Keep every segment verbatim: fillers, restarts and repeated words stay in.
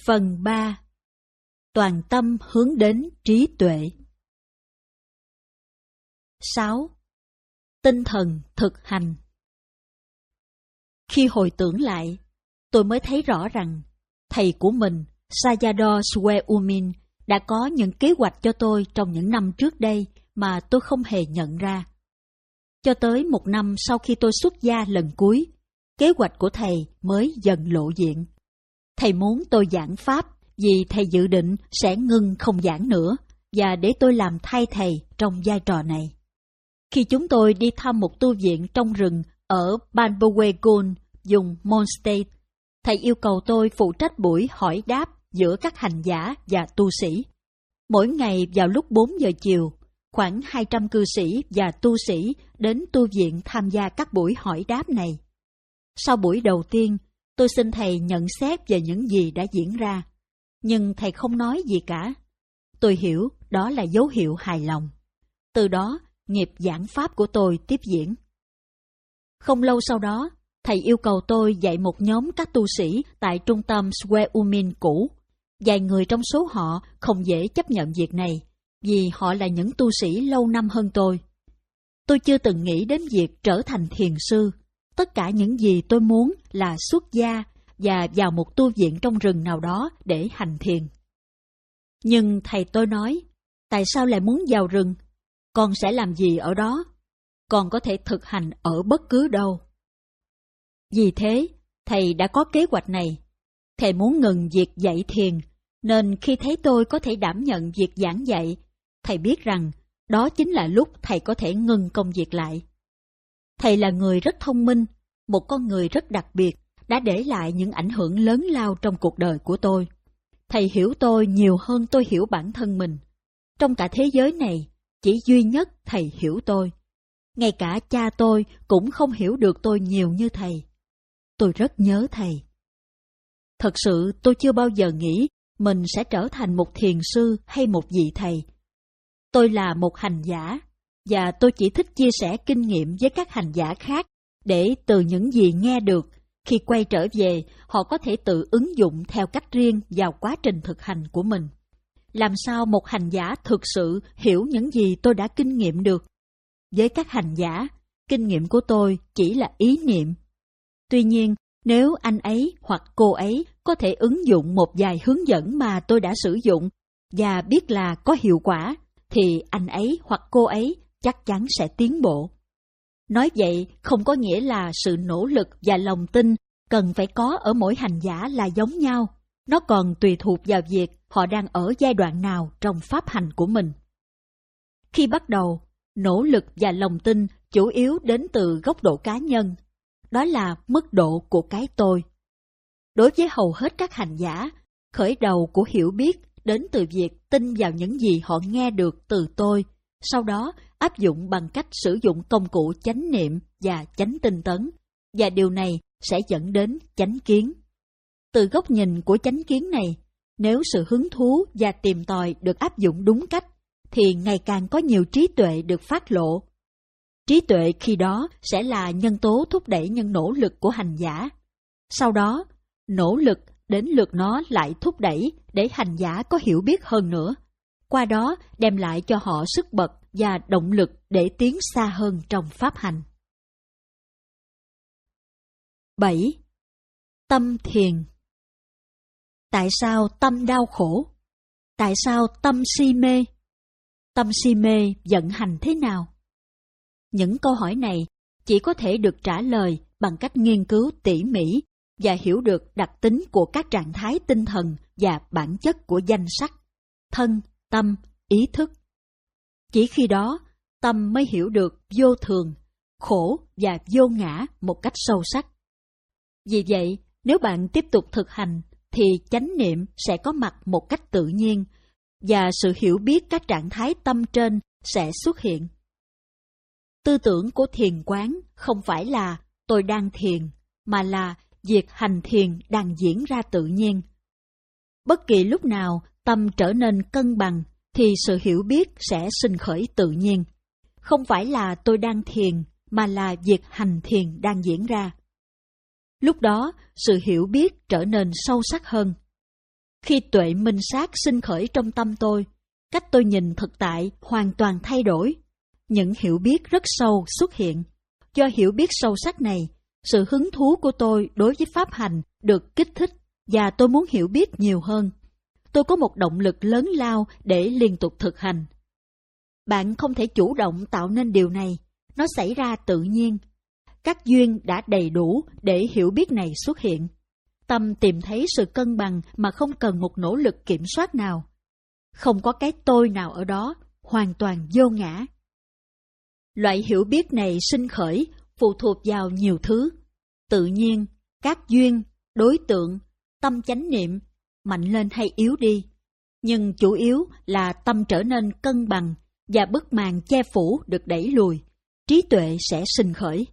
Phần ba. Toàn tâm hướng đến trí tuệ. sáu. Tinh thần thực hành. Khi hồi tưởng lại, tôi mới thấy rõ rằng thầy của mình, Sayadaw Swayumin, đã có những kế hoạch cho tôi trong những năm trước đây mà tôi không hề nhận ra. Cho tới một năm sau khi tôi xuất gia lần cuối, kế hoạch của thầy mới dần lộ diện. Thầy muốn tôi giảng pháp vì thầy dự định sẽ ngưng không giảng nữa và để tôi làm thay thầy trong vai trò này. Khi chúng tôi đi thăm một tu viện trong rừng ở Banbawegun, vùng Mon State, thầy yêu cầu tôi phụ trách buổi hỏi đáp giữa các hành giả và tu sĩ. Mỗi ngày vào lúc bốn giờ chiều, khoảng hai trăm cư sĩ và tu sĩ đến tu viện tham gia các buổi hỏi đáp này. Sau buổi đầu tiên, tôi xin thầy nhận xét về những gì đã diễn ra, nhưng thầy không nói gì cả. Tôi hiểu đó là dấu hiệu hài lòng. Từ đó, nghiệp giảng pháp của tôi tiếp diễn. Không lâu sau đó, thầy yêu cầu tôi dạy một nhóm các tu sĩ tại trung tâm Swayumin cũ. Vài người trong số họ không dễ chấp nhận việc này, vì họ là những tu sĩ lâu năm hơn tôi. Tôi chưa từng nghĩ đến việc trở thành thiền sư. Tất cả những gì tôi muốn là xuất gia và vào một tu viện trong rừng nào đó để hành thiền. Nhưng thầy tôi nói, tại sao lại muốn vào rừng? Con sẽ làm gì ở đó? Con có thể thực hành ở bất cứ đâu. Vì thế, thầy đã có kế hoạch này. Thầy muốn ngừng việc dạy thiền, nên khi thấy tôi có thể đảm nhận việc giảng dạy, thầy biết rằng đó chính là lúc thầy có thể ngừng công việc lại. Thầy là người rất thông minh, một con người rất đặc biệt, đã để lại những ảnh hưởng lớn lao trong cuộc đời của tôi. Thầy hiểu tôi nhiều hơn tôi hiểu bản thân mình. Trong cả thế giới này, chỉ duy nhất thầy hiểu tôi. Ngay cả cha tôi cũng không hiểu được tôi nhiều như thầy. Tôi rất nhớ thầy. Thật sự tôi chưa bao giờ nghĩ mình sẽ trở thành một thiền sư hay một vị thầy. Tôi là một hành giả, và tôi chỉ thích chia sẻ kinh nghiệm với các hành giả khác để từ những gì nghe được, khi quay trở về, họ có thể tự ứng dụng theo cách riêng vào quá trình thực hành của mình. Làm sao một hành giả thực sự hiểu những gì tôi đã kinh nghiệm được? Với các hành giả, kinh nghiệm của tôi chỉ là ý niệm. Tuy nhiên, nếu anh ấy hoặc cô ấy có thể ứng dụng một vài hướng dẫn mà tôi đã sử dụng và biết là có hiệu quả, thì anh ấy hoặc cô ấy chắc chắn sẽ tiến bộ. Nói vậy không có nghĩa là sự nỗ lực và lòng tin cần phải có ở mỗi hành giả là giống nhau. Nó còn tùy thuộc vào việc họ đang ở giai đoạn nào trong pháp hành của mình. Khi bắt đầu, nỗ lực và lòng tin chủ yếu đến từ góc độ cá nhân. Đó là mức độ của cái tôi. Đối với hầu hết các hành giả, khởi đầu của hiểu biết đến từ việc tin vào những gì họ nghe được từ tôi, sau đó áp dụng bằng cách sử dụng công cụ chánh niệm và chánh tinh tấn, và điều này sẽ dẫn đến chánh kiến. Từ góc nhìn của chánh kiến này, nếu sự hứng thú và tìm tòi được áp dụng đúng cách, thì ngày càng có nhiều trí tuệ được phát lộ. Trí tuệ khi đó sẽ là nhân tố thúc đẩy những nỗ lực của hành giả. Sau đó, nỗ lực đến lượt nó lại thúc đẩy để hành giả có hiểu biết hơn nữa. Qua đó đem lại cho họ sức bật và động lực để tiến xa hơn trong pháp hành. bảy. Tâm thiền. Tại sao tâm đau khổ? Tại sao tâm si mê? Tâm si mê vận hành thế nào? Những câu hỏi này chỉ có thể được trả lời bằng cách nghiên cứu tỉ mỉ và hiểu được đặc tính của các trạng thái tinh thần và bản chất của danh sắc, thân, tâm, ý thức. Chỉ khi đó, tâm mới hiểu được vô thường, khổ và vô ngã một cách sâu sắc. Vì vậy, nếu bạn tiếp tục thực hành, thì chánh niệm sẽ có mặt một cách tự nhiên, và sự hiểu biết các trạng thái tâm trên sẽ xuất hiện. Tư tưởng của thiền quán không phải là tôi đang thiền, mà là việc hành thiền đang diễn ra tự nhiên. Bất kỳ lúc nào tâm trở nên cân bằng, thì sự hiểu biết sẽ sinh khởi tự nhiên. Không phải là tôi đang thiền, mà là việc hành thiền đang diễn ra. Lúc đó, sự hiểu biết trở nên sâu sắc hơn. Khi tuệ minh sát sinh khởi trong tâm tôi, cách tôi nhìn thực tại hoàn toàn thay đổi. Những hiểu biết rất sâu xuất hiện. Do hiểu biết sâu sắc này, sự hứng thú của tôi đối với pháp hành được kích thích và tôi muốn hiểu biết nhiều hơn. Tôi có một động lực lớn lao để liên tục thực hành. Bạn không thể chủ động tạo nên điều này, nó xảy ra tự nhiên. Các duyên đã đầy đủ để hiểu biết này xuất hiện. Tâm tìm thấy sự cân bằng mà không cần một nỗ lực kiểm soát nào. Không có cái tôi nào ở đó, hoàn toàn vô ngã. Loại hiểu biết này sinh khởi phụ thuộc vào nhiều thứ, tự nhiên, các duyên, đối tượng, tâm chánh niệm, mạnh lên hay yếu đi. Nhưng chủ yếu là tâm trở nên cân bằng và bức màn che phủ được đẩy lùi, trí tuệ sẽ sinh khởi.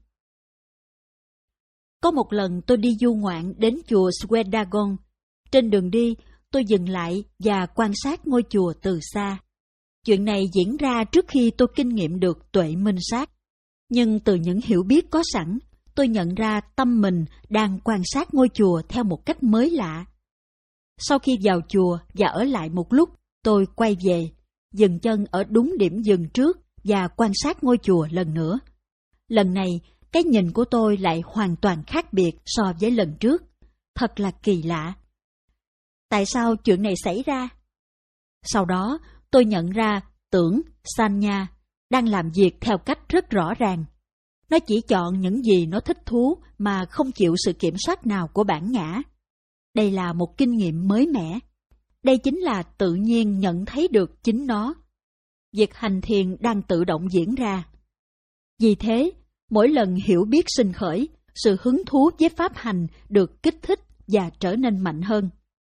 Có một lần tôi đi du ngoạn đến chùa Swedagon. Trên đường đi, tôi dừng lại và quan sát ngôi chùa từ xa. Chuyện này diễn ra trước khi tôi kinh nghiệm được tuệ minh sát. Nhưng từ những hiểu biết có sẵn, tôi nhận ra tâm mình đang quan sát ngôi chùa theo một cách mới lạ. Sau khi vào chùa và ở lại một lúc, tôi quay về, dừng chân ở đúng điểm dừng trước và quan sát ngôi chùa lần nữa. Lần này, cái nhìn của tôi lại hoàn toàn khác biệt so với lần trước. Thật là kỳ lạ. Tại sao chuyện này xảy ra? Sau đó, tôi nhận ra tưởng, sanya, đang làm việc theo cách rất rõ ràng. Nó chỉ chọn những gì nó thích thú mà không chịu sự kiểm soát nào của bản ngã. Đây là một kinh nghiệm mới mẻ. Đây chính là tự nhiên nhận thấy được chính nó. Việc hành thiền đang tự động diễn ra. Vì thế, mỗi lần hiểu biết sinh khởi, sự hứng thú với pháp hành được kích thích và trở nên mạnh hơn.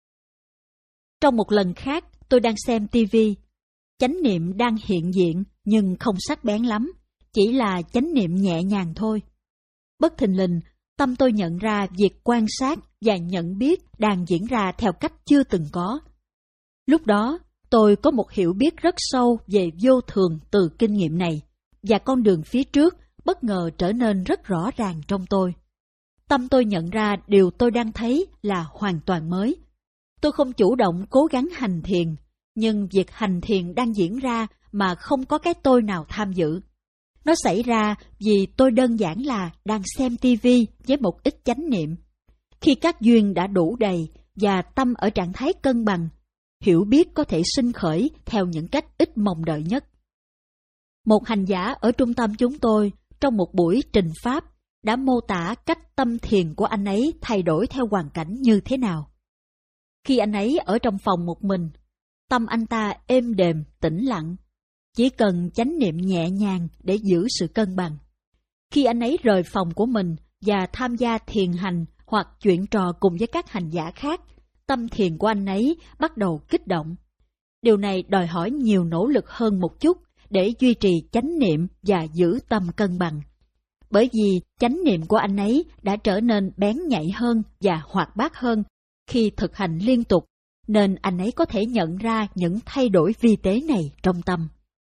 Trong một lần khác, tôi đang xem ti vi. Chánh niệm đang hiện diện nhưng không sắc bén lắm, chỉ là chánh niệm nhẹ nhàng thôi. Bất thình lình, tâm tôi nhận ra việc quan sát và nhận biết đang diễn ra theo cách chưa từng có. Lúc đó, tôi có một hiểu biết rất sâu về vô thường từ kinh nghiệm này, và con đường phía trước bất ngờ trở nên rất rõ ràng trong tôi. Tâm tôi nhận ra điều tôi đang thấy là hoàn toàn mới. Tôi không chủ động cố gắng hành thiền, nhưng việc hành thiền đang diễn ra mà không có cái tôi nào tham dự. Nó xảy ra vì tôi đơn giản là đang xem ti vi với một ít chánh niệm. Khi các duyên đã đủ đầy và tâm ở trạng thái cân bằng, hiểu biết có thể sinh khởi theo những cách ít mong đợi nhất. Một hành giả ở trung tâm chúng tôi trong một buổi trình pháp đã mô tả cách tâm thiền của anh ấy thay đổi theo hoàn cảnh như thế nào. Khi anh ấy ở trong phòng một mình, tâm anh ta êm đềm, tĩnh lặng, chỉ cần chánh niệm nhẹ nhàng để giữ sự cân bằng. Khi anh ấy rời phòng của mình và tham gia thiền hành hoặc chuyện trò cùng với các hành giả khác, tâm thiền của anh ấy bắt đầu kích động. Điều này đòi hỏi nhiều nỗ lực hơn một chút để duy trì chánh niệm và giữ tâm cân bằng. Bởi vì chánh niệm của anh ấy đã trở nên bén nhạy hơn và hoạt bát hơn khi thực hành liên tục, nên anh ấy có thể nhận ra những thay đổi vi tế này trong tâm.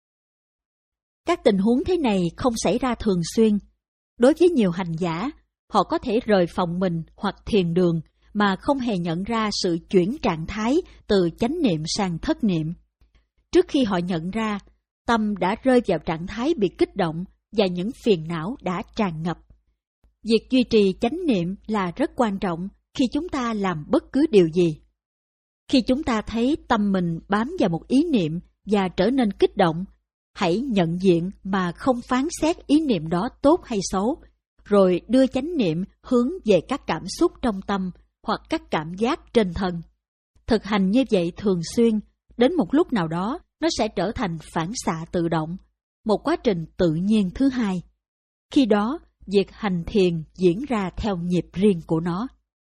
Các tình huống thế này không xảy ra thường xuyên. Đối với nhiều hành giả, họ có thể rời phòng mình hoặc thiền đường mà không hề nhận ra sự chuyển trạng thái từ chánh niệm sang thất niệm. Trước khi họ nhận ra, tâm đã rơi vào trạng thái bị kích động và những phiền não đã tràn ngập. Việc duy trì chánh niệm là rất quan trọng khi chúng ta làm bất cứ điều gì. Khi chúng ta thấy tâm mình bám vào một ý niệm và trở nên kích động, hãy nhận diện mà không phán xét ý niệm đó tốt hay xấu, rồi đưa chánh niệm hướng về các cảm xúc trong tâm hoặc các cảm giác trên thân. Thực hành như vậy thường xuyên, đến một lúc nào đó nó sẽ trở thành phản xạ tự động, một quá trình tự nhiên thứ hai. Khi đó, việc hành thiền diễn ra theo nhịp riêng của nó.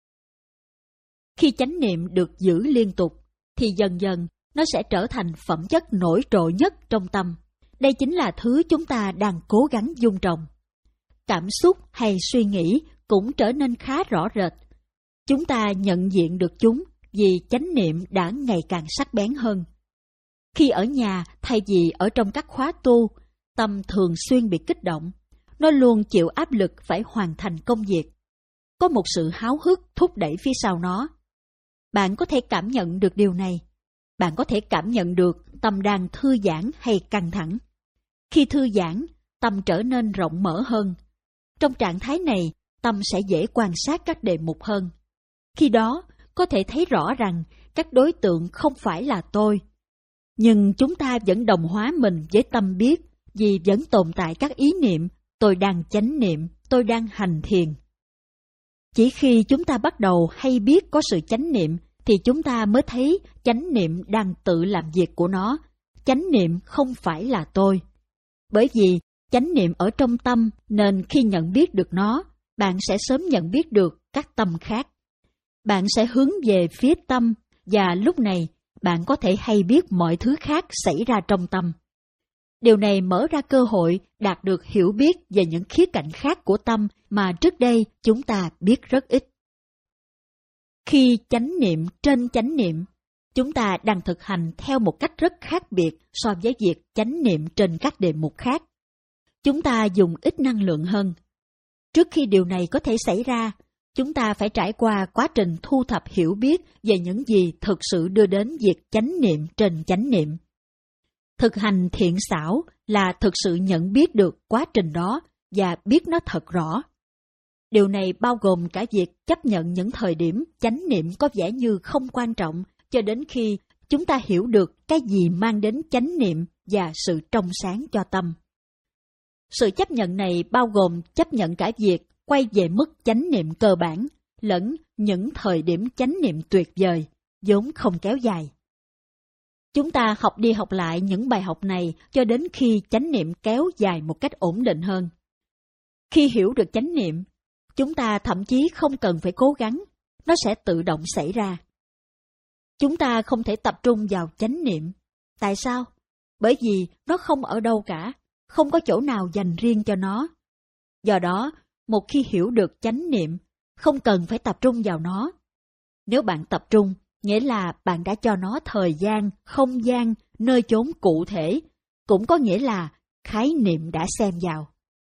Khi chánh niệm được giữ liên tục, thì dần dần nó sẽ trở thành phẩm chất nổi trội nhất trong tâm. Đây chính là thứ chúng ta đang cố gắng dung trồng. Cảm xúc hay suy nghĩ cũng trở nên khá rõ rệt. Chúng ta nhận diện được chúng vì chánh niệm đã ngày càng sắc bén hơn. Khi ở nhà thay vì ở trong các khóa tu, tâm thường xuyên bị kích động. Nó luôn chịu áp lực phải hoàn thành công việc. Có một sự háo hức thúc đẩy phía sau nó. Bạn có thể cảm nhận được điều này. Bạn có thể cảm nhận được tâm đang thư giãn hay căng thẳng. Khi thư giãn, tâm trở nên rộng mở hơn. Trong trạng thái này, tâm sẽ dễ quan sát các đề mục hơn. Khi đó, có thể thấy rõ rằng các đối tượng không phải là tôi. Nhưng chúng ta vẫn đồng hóa mình với tâm biết, vì vẫn tồn tại các ý niệm, tôi đang chánh niệm, tôi đang hành thiền. Chỉ khi chúng ta bắt đầu hay biết có sự chánh niệm, thì chúng ta mới thấy chánh niệm đang tự làm việc của nó. Chánh niệm không phải là tôi. Bởi vì chánh niệm ở trong tâm, nên khi nhận biết được nó, bạn sẽ sớm nhận biết được các tâm khác. Bạn sẽ hướng về phía tâm, và lúc này bạn có thể hay biết mọi thứ khác xảy ra trong tâm. Điều này mở ra cơ hội đạt được hiểu biết về những khía cạnh khác của tâm mà trước đây chúng ta biết rất ít. Khi chánh niệm trên chánh niệm, chúng ta đang thực hành theo một cách rất khác biệt so với việc chánh niệm trên các đề mục khác. Chúng ta dùng ít năng lượng hơn. Trước khi điều này có thể xảy ra, chúng ta phải trải qua quá trình thu thập hiểu biết về những gì thực sự đưa đến việc chánh niệm trên chánh niệm. Thực hành thiện xảo là thực sự nhận biết được quá trình đó và biết nó thật rõ. Điều này bao gồm cả việc chấp nhận những thời điểm chánh niệm có vẻ như không quan trọng cho đến khi chúng ta hiểu được cái gì mang đến chánh niệm và sự trong sáng cho tâm. Sự chấp nhận này bao gồm chấp nhận cả việc quay về mức chánh niệm cơ bản lẫn những thời điểm chánh niệm tuyệt vời, vốn không kéo dài. Chúng ta học đi học lại những bài học này cho đến khi chánh niệm kéo dài một cách ổn định hơn. Khi hiểu được chánh niệm, chúng ta thậm chí không cần phải cố gắng, nó sẽ tự động xảy ra. Chúng ta không thể tập trung vào chánh niệm. Tại sao? Bởi vì nó không ở đâu cả, không có chỗ nào dành riêng cho nó. Do đó, một khi hiểu được chánh niệm, không cần phải tập trung vào nó. Nếu bạn tập trung, nghĩa là bạn đã cho nó thời gian, không gian, nơi chốn cụ thể, cũng có nghĩa là khái niệm đã xem vào.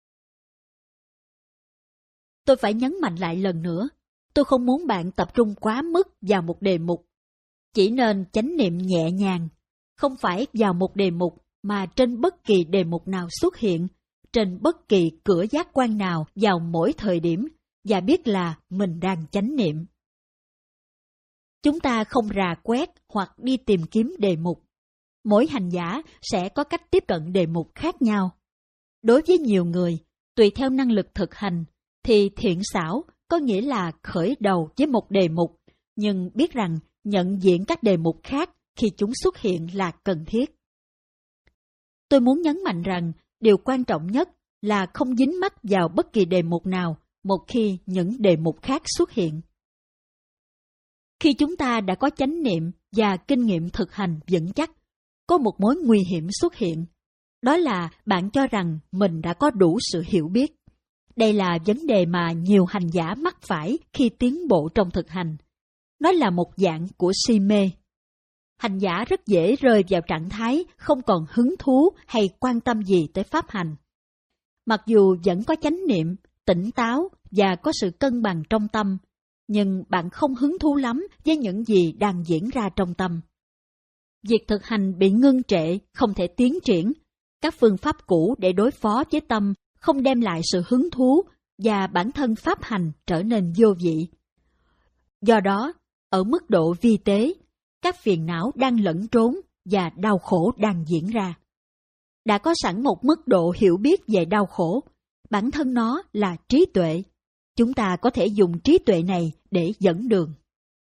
Tôi phải nhấn mạnh lại lần nữa, tôi không muốn bạn tập trung quá mức vào một đề mục. Chỉ nên chánh niệm nhẹ nhàng, không phải vào một đề mục mà trên bất kỳ đề mục nào xuất hiện, trên bất kỳ cửa giác quan nào vào mỗi thời điểm, và biết là mình đang chánh niệm. Chúng ta không rà quét hoặc đi tìm kiếm đề mục. Mỗi hành giả sẽ có cách tiếp cận đề mục khác nhau. Đối với nhiều người, tùy theo năng lực thực hành, thì thiện xảo có nghĩa là khởi đầu với một đề mục, nhưng biết rằng nhận diện các đề mục khác khi chúng xuất hiện là cần thiết. Tôi muốn nhấn mạnh rằng điều quan trọng nhất là không dính mắc vào bất kỳ đề mục nào một khi những đề mục khác xuất hiện. Khi chúng ta đã có chánh niệm và kinh nghiệm thực hành vững chắc, có một mối nguy hiểm xuất hiện. Đó là bạn cho rằng mình đã có đủ sự hiểu biết. Đây là vấn đề mà nhiều hành giả mắc phải khi tiến bộ trong thực hành. Nó là một dạng của si mê. Hành giả rất dễ rơi vào trạng thái không còn hứng thú hay quan tâm gì tới pháp hành. Mặc dù vẫn có chánh niệm, tỉnh táo và có sự cân bằng trong tâm, nhưng bạn không hứng thú lắm với những gì đang diễn ra trong tâm. Việc thực hành bị ngưng trệ, không thể tiến triển. Các phương pháp cũ để đối phó với tâm không đem lại sự hứng thú và bản thân pháp hành trở nên vô vị. Do đó, ở mức độ vi tế, các phiền não đang lẫn trốn và đau khổ đang diễn ra. Đã có sẵn một mức độ hiểu biết về đau khổ, bản thân nó là trí tuệ. Chúng ta có thể dùng trí tuệ này để dẫn đường.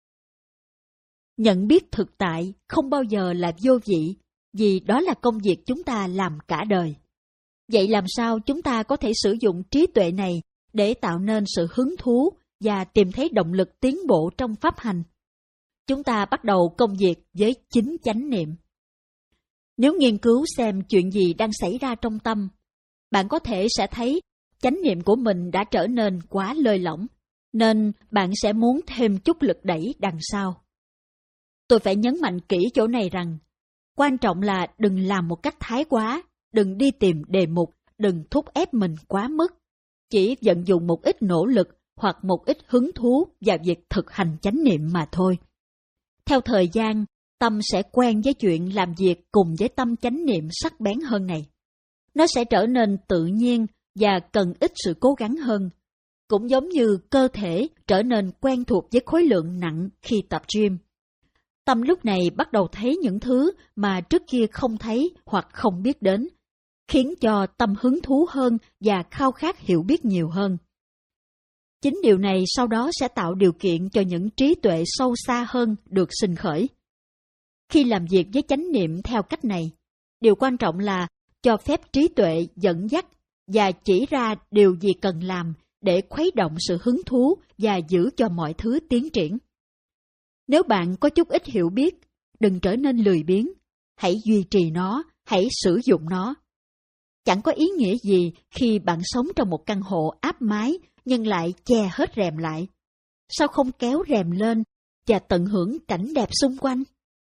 Nhận biết thực tại không bao giờ là vô vị, vì đó là công việc chúng ta làm cả đời. Vậy làm sao chúng ta có thể sử dụng trí tuệ này để tạo nên sự hứng thú và tìm thấy động lực tiến bộ trong pháp hành? Chúng ta bắt đầu công việc với chính chánh niệm. Nếu nghiên cứu xem chuyện gì đang xảy ra trong tâm, bạn có thể sẽ thấy chánh niệm của mình đã trở nên quá lơi lỏng, nên bạn sẽ muốn thêm chút lực đẩy đằng sau. Tôi phải nhấn mạnh kỹ chỗ này rằng, quan trọng là đừng làm một cách thái quá, đừng đi tìm đề mục, đừng thúc ép mình quá mức. Chỉ vận dụng một ít nỗ lực hoặc một ít hứng thú vào việc thực hành chánh niệm mà thôi. Theo thời gian, tâm sẽ quen với chuyện làm việc cùng với tâm chánh niệm sắc bén hơn này. Nó sẽ trở nên tự nhiên và cần ít sự cố gắng hơn. Cũng giống như cơ thể trở nên quen thuộc với khối lượng nặng khi tập gym. Tâm lúc này bắt đầu thấy những thứ mà trước kia không thấy hoặc không biết đến, khiến cho tâm hứng thú hơn và khao khát hiểu biết nhiều hơn. Chính điều này sau đó sẽ tạo điều kiện cho những trí tuệ sâu xa hơn được sinh khởi. Khi làm việc với chánh niệm theo cách này, điều quan trọng là cho phép trí tuệ dẫn dắt và chỉ ra điều gì cần làm để khuấy động sự hứng thú và giữ cho mọi thứ tiến triển. Nếu bạn có chút ít hiểu biết, đừng trở nên lười biếng, hãy duy trì nó, hãy sử dụng nó. Chẳng có ý nghĩa gì khi bạn sống trong một căn hộ áp mái nhưng lại che hết rèm lại. Sao không kéo rèm lên và tận hưởng cảnh đẹp xung quanh?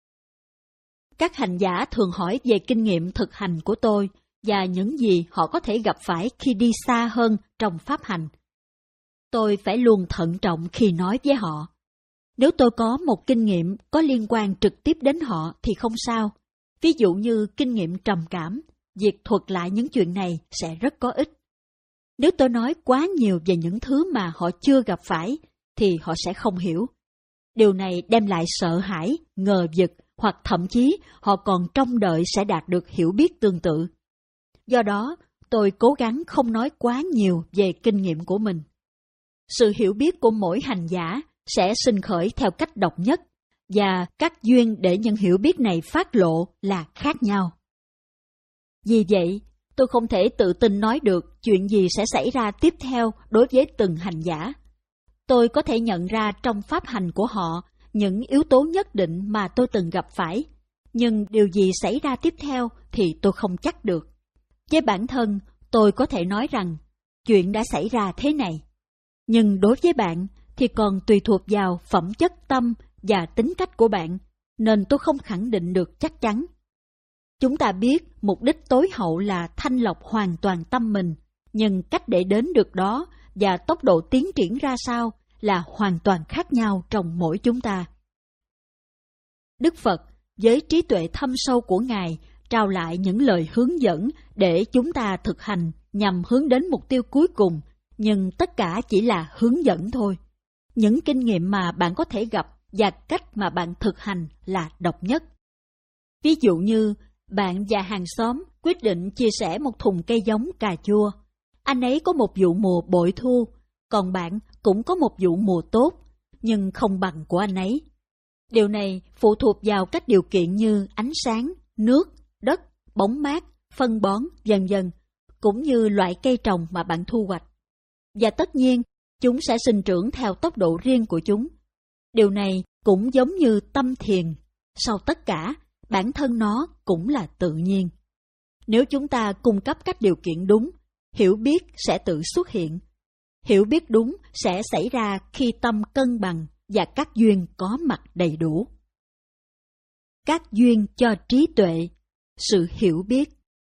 Các hành giả thường hỏi về kinh nghiệm thực hành của tôi và những gì họ có thể gặp phải khi đi xa hơn trong pháp hành. Tôi phải luôn thận trọng khi nói với họ. Nếu tôi có một kinh nghiệm có liên quan trực tiếp đến họ thì không sao. Ví dụ như kinh nghiệm trầm cảm, việc thuật lại những chuyện này sẽ rất có ích. Nếu tôi nói quá nhiều về những thứ mà họ chưa gặp phải, thì họ sẽ không hiểu. Điều này đem lại sợ hãi, ngờ vực, hoặc thậm chí họ còn trông đợi sẽ đạt được hiểu biết tương tự. Do đó, tôi cố gắng không nói quá nhiều về kinh nghiệm của mình. Sự hiểu biết của mỗi hành giả sẽ sinh khởi theo cách độc nhất, và các duyên để những hiểu biết này phát lộ là khác nhau. Vì vậy, tôi không thể tự tin nói được chuyện gì sẽ xảy ra tiếp theo đối với từng hành giả. Tôi có thể nhận ra trong pháp hành của họ những yếu tố nhất định mà tôi từng gặp phải, nhưng điều gì xảy ra tiếp theo thì tôi không chắc được. Với bản thân, tôi có thể nói rằng chuyện đã xảy ra thế này. Nhưng đối với bạn thì còn tùy thuộc vào phẩm chất tâm và tính cách của bạn, nên tôi không khẳng định được chắc chắn. Chúng ta biết mục đích tối hậu là thanh lọc hoàn toàn tâm mình, nhưng cách để đến được đó và tốc độ tiến triển ra sao là hoàn toàn khác nhau trong mỗi chúng ta. Đức Phật, với trí tuệ thâm sâu của Ngài, trao lại những lời hướng dẫn để chúng ta thực hành nhằm hướng đến mục tiêu cuối cùng, nhưng tất cả chỉ là hướng dẫn thôi. Những kinh nghiệm mà bạn có thể gặp và cách mà bạn thực hành là độc nhất. Ví dụ như, bạn và hàng xóm quyết định chia sẻ một thùng cây giống cà chua. Anh ấy có một vụ mùa bội thu, còn bạn cũng có một vụ mùa tốt, nhưng không bằng của anh ấy. Điều này phụ thuộc vào các điều kiện như ánh sáng, nước, đất, bóng mát, phân bón, vân vân, cũng như loại cây trồng mà bạn thu hoạch. Và tất nhiên, chúng sẽ sinh trưởng theo tốc độ riêng của chúng. Điều này cũng giống như tâm thiền. Sau tất cả, bản thân nó cũng là tự nhiên. Nếu chúng ta cung cấp các điều kiện đúng, hiểu biết sẽ tự xuất hiện. Hiểu biết đúng sẽ xảy ra khi tâm cân bằng và các duyên có mặt đầy đủ. Các duyên cho trí tuệ, sự hiểu biết.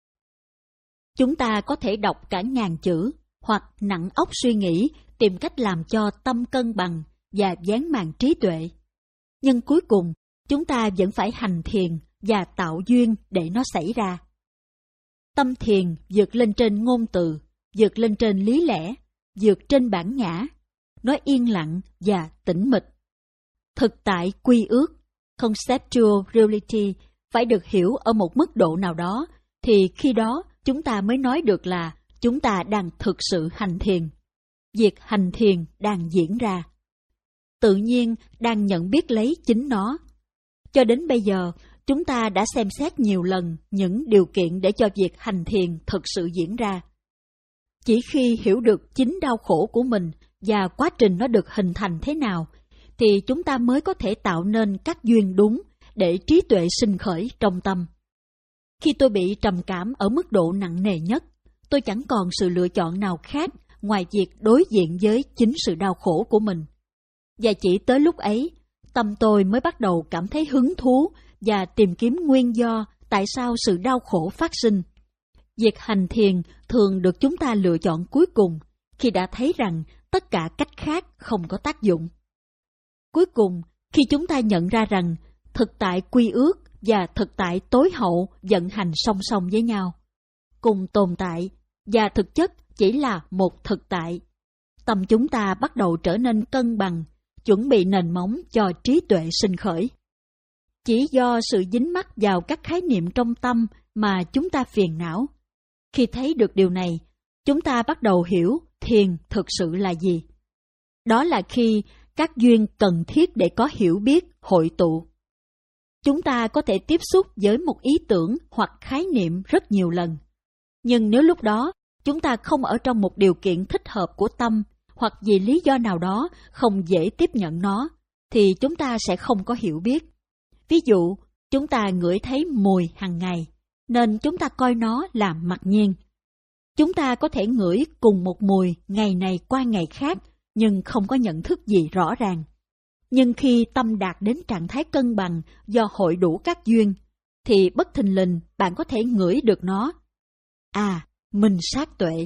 Chúng ta có thể đọc cả ngàn chữ, hoặc nặng óc suy nghĩ tìm cách làm cho tâm cân bằng và dán màn trí tuệ. Nhưng cuối cùng, chúng ta vẫn phải hành thiền và tạo duyên để nó xảy ra. Tâm thiền vượt lên trên ngôn từ, vượt lên trên lý lẽ, vượt trên bản ngã. Nó yên lặng và tĩnh mịch. Thực tại quy ước, conceptual reality, phải được hiểu ở một mức độ nào đó, thì khi đó chúng ta mới nói được là chúng ta đang thực sự hành thiền. Việc hành thiền đang diễn ra. Tự nhiên đang nhận biết lấy chính nó. Cho đến bây giờ, chúng ta đã xem xét nhiều lần những điều kiện để cho việc hành thiền thực sự diễn ra. Chỉ khi hiểu được chính đau khổ của mình và quá trình nó được hình thành thế nào, thì chúng ta mới có thể tạo nên các duyên đúng để trí tuệ sinh khởi trong tâm. Khi tôi bị trầm cảm ở mức độ nặng nề nhất, tôi chẳng còn sự lựa chọn nào khác ngoài việc đối diện với chính sự đau khổ của mình. Và chỉ tới lúc ấy, tâm tôi mới bắt đầu cảm thấy hứng thú và tìm kiếm nguyên do tại sao sự đau khổ phát sinh. Việc hành thiền thường được chúng ta lựa chọn cuối cùng khi đã thấy rằng tất cả cách khác không có tác dụng. Cuối cùng, Khi chúng ta nhận ra rằng thực tại quy ước và thực tại tối hậu vận hành song song với nhau, cùng tồn tại, và thực chất chỉ là một thực tại, tâm chúng ta bắt đầu trở nên cân bằng, chuẩn bị nền móng cho trí tuệ sinh khởi. Chỉ do sự dính mắc vào các khái niệm trong tâm mà chúng ta phiền não. Khi thấy được điều này, chúng ta bắt đầu hiểu thiền thực sự là gì. Đó là khi các duyên cần thiết để có hiểu biết hội tụ. Chúng ta có thể tiếp xúc với một ý tưởng hoặc khái niệm rất nhiều lần. Nhưng nếu lúc đó chúng ta không ở trong một điều kiện thích hợp của tâm, hoặc vì lý do nào đó không dễ tiếp nhận nó, thì chúng ta sẽ không có hiểu biết. Ví dụ, chúng ta ngửi thấy mùi hàng ngày, nên chúng ta coi nó là mặc nhiên. Chúng ta có thể ngửi cùng một mùi ngày này qua ngày khác, nhưng không có nhận thức gì rõ ràng. Nhưng khi tâm đạt đến trạng thái cân bằng do hội đủ các duyên, thì bất thình lình bạn có thể ngửi được nó. À, minh sát tuệ.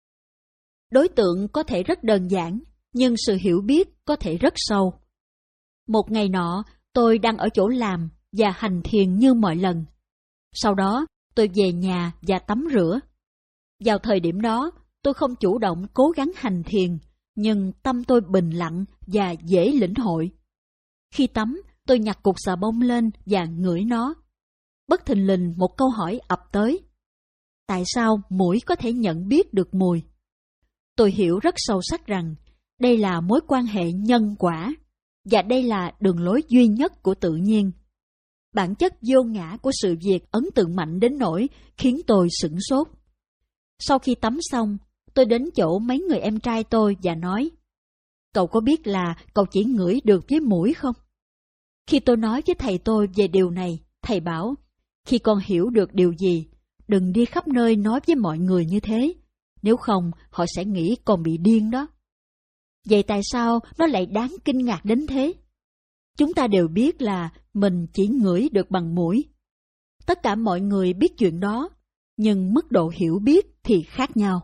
Đối tượng có thể rất đơn giản, nhưng sự hiểu biết có thể rất sâu. Một ngày nọ, tôi đang ở chỗ làm và hành thiền như mọi lần. Sau đó, tôi về nhà và tắm rửa. Vào thời điểm đó, tôi không chủ động cố gắng hành thiền, nhưng tâm tôi bình lặng và dễ lĩnh hội. Khi tắm, tôi nhặt cục xà bông lên và ngửi nó. Bất thình lình một câu hỏi ập tới. Tại sao mũi có thể nhận biết được mùi? Tôi hiểu rất sâu sắc rằng đây là mối quan hệ nhân quả, và đây là đường lối duy nhất của tự nhiên. Bản chất vô ngã của sự việc ấn tượng mạnh đến nỗi khiến tôi sửng sốt. Sau khi tắm xong, tôi đến chỗ mấy người em trai tôi và nói, cậu có biết là cậu chỉ ngửi được với mũi không? Khi tôi nói với thầy tôi về điều này, thầy bảo, khi con hiểu được điều gì, đừng đi khắp nơi nói với mọi người như thế, nếu không họ sẽ nghĩ con bị điên đó. Vậy tại sao nó lại đáng kinh ngạc đến thế? Chúng ta đều biết là mình chỉ ngửi được bằng mũi. Tất cả mọi người biết chuyện đó, nhưng mức độ hiểu biết thì khác nhau.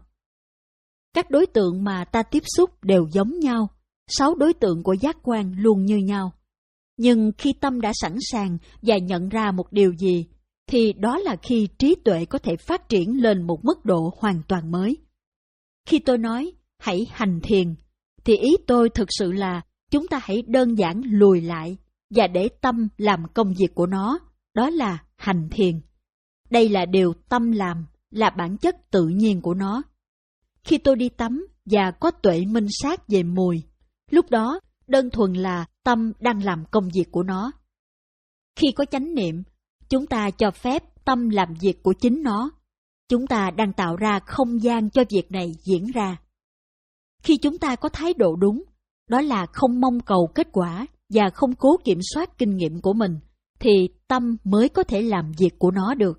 Các đối tượng mà ta tiếp xúc đều giống nhau, sáu đối tượng của giác quan luôn như nhau. Nhưng khi tâm đã sẵn sàng và nhận ra một điều gì, thì đó là khi trí tuệ có thể phát triển lên một mức độ hoàn toàn mới. Khi tôi nói, hãy hành thiền, thì ý tôi thực sự là chúng ta hãy đơn giản lùi lại và để tâm làm công việc của nó, đó là hành thiền. Đây là điều tâm làm, là bản chất tự nhiên của nó. Khi tôi đi tắm và có tuệ minh sát về mùi, lúc đó đơn thuần là tâm đang làm công việc của nó. Khi có chánh niệm, chúng ta cho phép tâm làm việc của chính nó. Chúng ta đang tạo ra không gian cho việc này diễn ra. Khi chúng ta có thái độ đúng, đó là không mong cầu kết quả và không cố kiểm soát kinh nghiệm của mình, thì tâm mới có thể làm việc của nó được.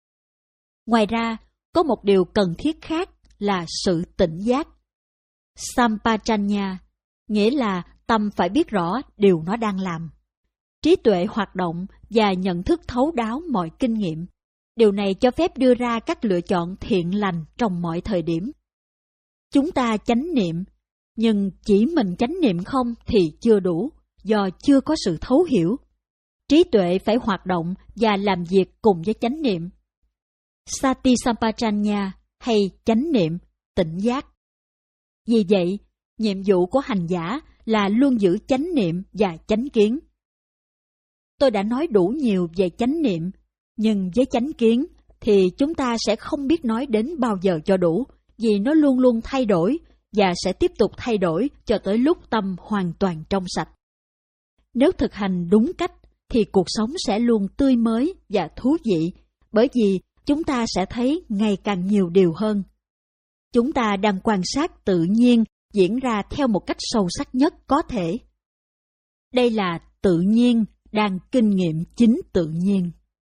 Ngoài ra, có một điều cần thiết khác là sự tỉnh giác. Sampajanya, nghĩa là tâm phải biết rõ điều nó đang làm. Trí tuệ hoạt động và nhận thức thấu đáo mọi kinh nghiệm. Điều này cho phép đưa ra các lựa chọn thiện lành trong mọi thời điểm. Chúng ta chánh niệm, nhưng chỉ mình chánh niệm không thì chưa đủ, do chưa có sự thấu hiểu. Trí tuệ phải hoạt động và làm việc cùng với chánh niệm. Sati Sampajanya hay chánh niệm, tỉnh giác. Vì vậy, nhiệm vụ của hành giả là luôn giữ chánh niệm và chánh kiến. Tôi đã nói đủ nhiều về chánh niệm, nhưng với chánh kiến thì chúng ta sẽ không biết nói đến bao giờ cho đủ, vì nó luôn luôn thay đổi và sẽ tiếp tục thay đổi cho tới lúc tâm hoàn toàn trong sạch. Nếu thực hành đúng cách thì cuộc sống sẽ luôn tươi mới và thú vị, bởi vì chúng ta sẽ thấy ngày càng nhiều điều hơn. Chúng ta đang quan sát tự nhiên diễn ra theo một cách sâu sắc nhất có thể. Đây là tự nhiên đang kinh nghiệm chính tự nhiên.